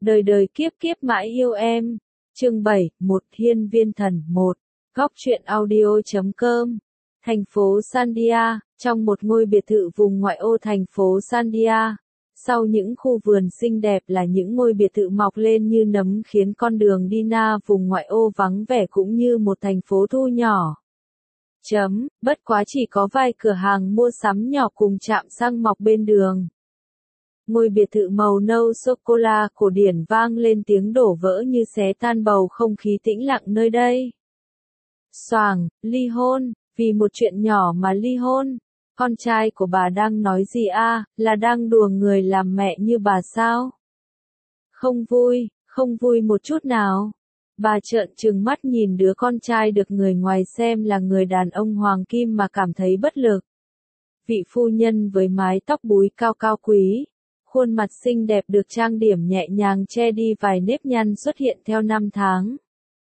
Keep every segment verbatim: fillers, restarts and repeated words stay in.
Đời đời kiếp kiếp mãi yêu em. Chương bảy, một Hiên Viên Thần một. Góc truyện audio chấm com. Thành phố Sandia, trong một ngôi biệt thự vùng ngoại ô thành phố Sandia. Sau những khu vườn xinh đẹp là những ngôi biệt thự mọc lên như nấm khiến con đường đi na vùng ngoại ô vắng vẻ cũng như một thành phố thu nhỏ. Chấm, bất quá chỉ có vài cửa hàng mua sắm nhỏ cùng trạm xăng mọc bên đường. Ngôi biệt thự màu nâu sô-cô-la cổ điển vang lên tiếng đổ vỡ như xé tan bầu không khí tĩnh lặng nơi đây. Xoàng, ly hôn, vì một chuyện nhỏ mà ly hôn. Con trai của bà đang nói gì à, là đang đùa người làm mẹ như bà sao? Không vui, không vui một chút nào. Bà trợn trừng mắt nhìn đứa con trai được người ngoài xem là người đàn ông hoàng kim mà cảm thấy bất lực. Vị phu nhân với mái tóc búi cao cao quý, khuôn mặt xinh đẹp được trang điểm nhẹ nhàng che đi vài nếp nhăn xuất hiện theo năm tháng.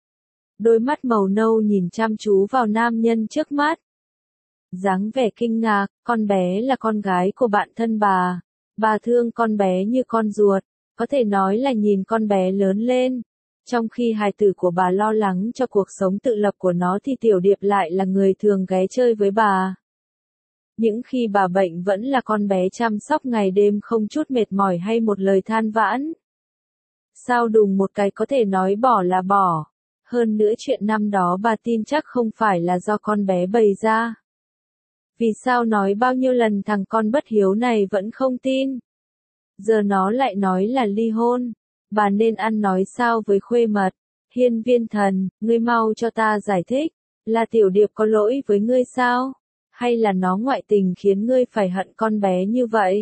Đôi mắt màu nâu nhìn chăm chú vào nam nhân trước mắt. Dáng vẻ kinh ngạc, con bé là con gái của bạn thân bà. Bà thương con bé như con ruột, có thể nói là nhìn con bé lớn lên. Trong khi hài tử của bà lo lắng cho cuộc sống tự lập của nó thì Tiểu Điệp lại là người thường ghé chơi với bà. Những khi bà bệnh vẫn là con bé chăm sóc ngày đêm không chút mệt mỏi hay một lời than vãn. Sao đùng một cái có thể nói bỏ là bỏ. Hơn nữa chuyện năm đó bà tin chắc không phải là do con bé bày ra. Vì sao nói bao nhiêu lần thằng con bất hiếu này vẫn không tin. Giờ nó lại nói là ly hôn. Bà nên ăn nói sao với khuê mật. Hiên Viên Thần, ngươi mau cho ta giải thích. Là Tiểu Điệp có lỗi với ngươi sao? Hay là nó ngoại tình khiến ngươi phải hận con bé như vậy?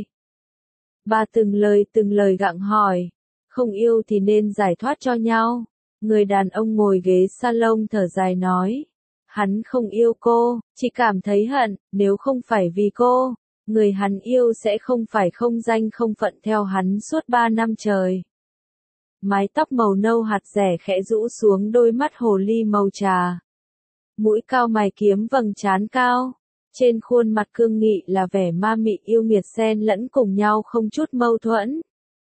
Bà từng lời từng lời gặng hỏi. Không yêu thì nên giải thoát cho nhau. Người đàn ông ngồi ghế salon thở dài nói. Hắn không yêu cô, chỉ cảm thấy hận, nếu không phải vì cô, người hắn yêu sẽ không phải không danh không phận theo hắn suốt ba năm trời. Mái tóc màu nâu hạt rẻ khẽ rũ xuống đôi mắt hồ ly màu trà. Mũi cao mày kiếm vầng trán cao. Trên khuôn mặt cương nghị là vẻ ma mị yêu nghiệt xen lẫn cùng nhau không chút mâu thuẫn.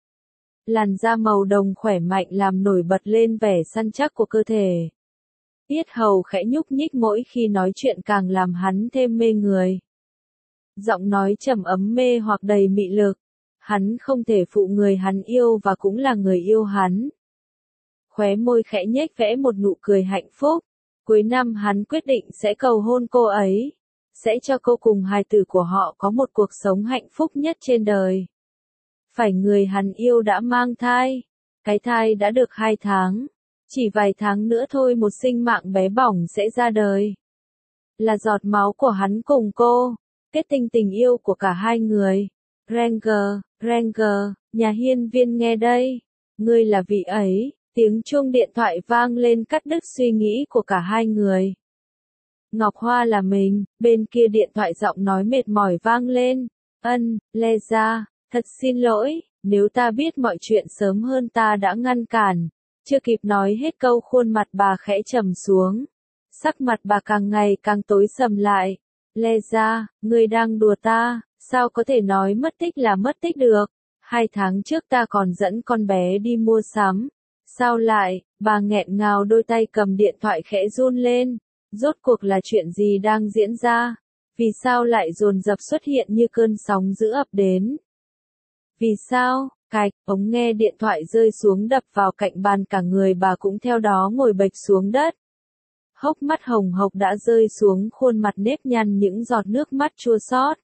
Làn da màu đồng khỏe mạnh làm nổi bật lên vẻ săn chắc của cơ thể. Yết hầu khẽ nhúc nhích mỗi khi nói chuyện càng làm hắn thêm mê người. Giọng nói trầm ấm mê hoặc đầy mị lực. Hắn không thể phụ người hắn yêu và cũng là người yêu hắn. Khóe môi khẽ nhếch vẽ một nụ cười hạnh phúc. Cuối năm hắn quyết định sẽ cầu hôn cô ấy. Sẽ cho cô cùng hài tử của họ có một cuộc sống hạnh phúc nhất trên đời. Phải người hắn yêu đã mang thai. Cái thai đã được hai tháng. Chỉ vài tháng nữa thôi một sinh mạng bé bỏng sẽ ra đời. Là giọt máu của hắn cùng cô. Kết tinh tình yêu của cả hai người. Ranger, Ranger, nhà Hiên Viên nghe đây. Ngươi là vị ấy. Tiếng chuông điện thoại vang lên cắt đứt suy nghĩ của cả hai người. Ngọc Hoa là mình, bên kia điện thoại giọng nói mệt mỏi vang lên. Ân, Lê Gia, thật xin lỗi, nếu ta biết mọi chuyện sớm hơn ta đã ngăn cản. Chưa kịp nói hết câu khuôn mặt bà khẽ trầm xuống. Sắc mặt bà càng ngày càng tối sầm lại. Lê Gia, ngươi đang đùa ta, sao có thể nói mất tích là mất tích được. Hai tháng trước ta còn dẫn con bé đi mua sắm. Sao lại, bà nghẹn ngào đôi tay cầm điện thoại khẽ run lên. Rốt cuộc là chuyện gì đang diễn ra? Vì sao lại dồn dập xuất hiện như cơn sóng dữ ập đến? Vì sao? Cạch, ống nghe điện thoại rơi xuống đập vào cạnh bàn cả người bà cũng theo đó ngồi bệch xuống đất. Hốc mắt hồng hộc đã rơi xuống khuôn mặt nếp nhăn những giọt nước mắt chua xót.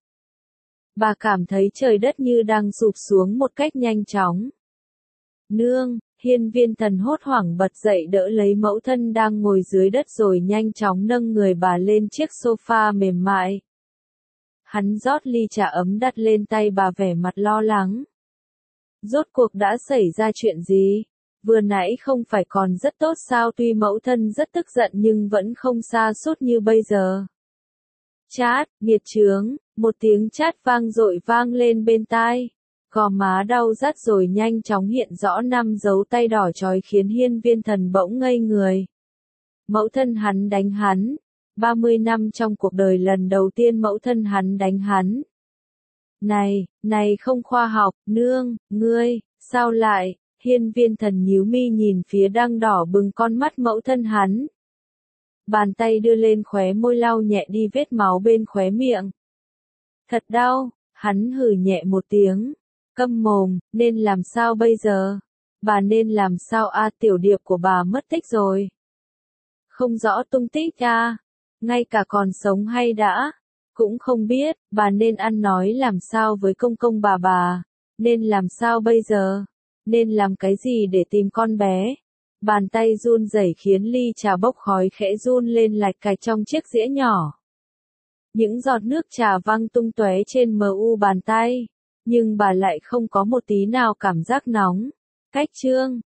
Bà cảm thấy trời đất như đang sụp xuống một cách nhanh chóng. Nương, Hiên Viên Thần hốt hoảng bật dậy đỡ lấy mẫu thân đang ngồi dưới đất rồi nhanh chóng nâng người bà lên chiếc sofa mềm mại. Hắn rót ly trà ấm đặt lên tay bà vẻ mặt lo lắng. Rốt cuộc đã xảy ra chuyện gì? Vừa nãy không phải còn rất tốt sao? Tuy mẫu thân rất tức giận nhưng vẫn không sa sút như bây giờ. Chát, nghiệt chướng, một tiếng chát vang dội vang lên bên tai. Gò má đau rát rồi nhanh chóng hiện rõ năm dấu tay đỏ chói khiến Hiên Viên Thần bỗng ngây người. Mẫu thân hắn đánh hắn. ba mươi năm trong cuộc đời lần đầu tiên mẫu thân hắn đánh hắn. Này, này không khoa học, nương, ngươi, sao lại, Hiên Viên Thần nhíu mi nhìn phía đang đỏ bừng con mắt mẫu thân hắn. Bàn tay đưa lên khóe môi lau nhẹ đi vết máu bên khóe miệng. Thật đau, hắn hừ nhẹ một tiếng. Câm mồm, nên làm sao bây giờ? Bà nên làm sao a? Tiểu điệp của bà mất tích rồi. Không rõ tung tích a, ngay cả còn sống hay đã, cũng không biết, bà nên ăn nói làm sao với công công bà bà, nên làm sao bây giờ, nên làm cái gì để tìm con bé. Bàn tay run rẩy khiến ly trà bốc khói khẽ run lên lạch cạch trong chiếc dĩa nhỏ. Những giọt nước trà văng tung tóe trên mờ u bàn tay, nhưng bà lại không có một tí nào cảm giác nóng. Cách chương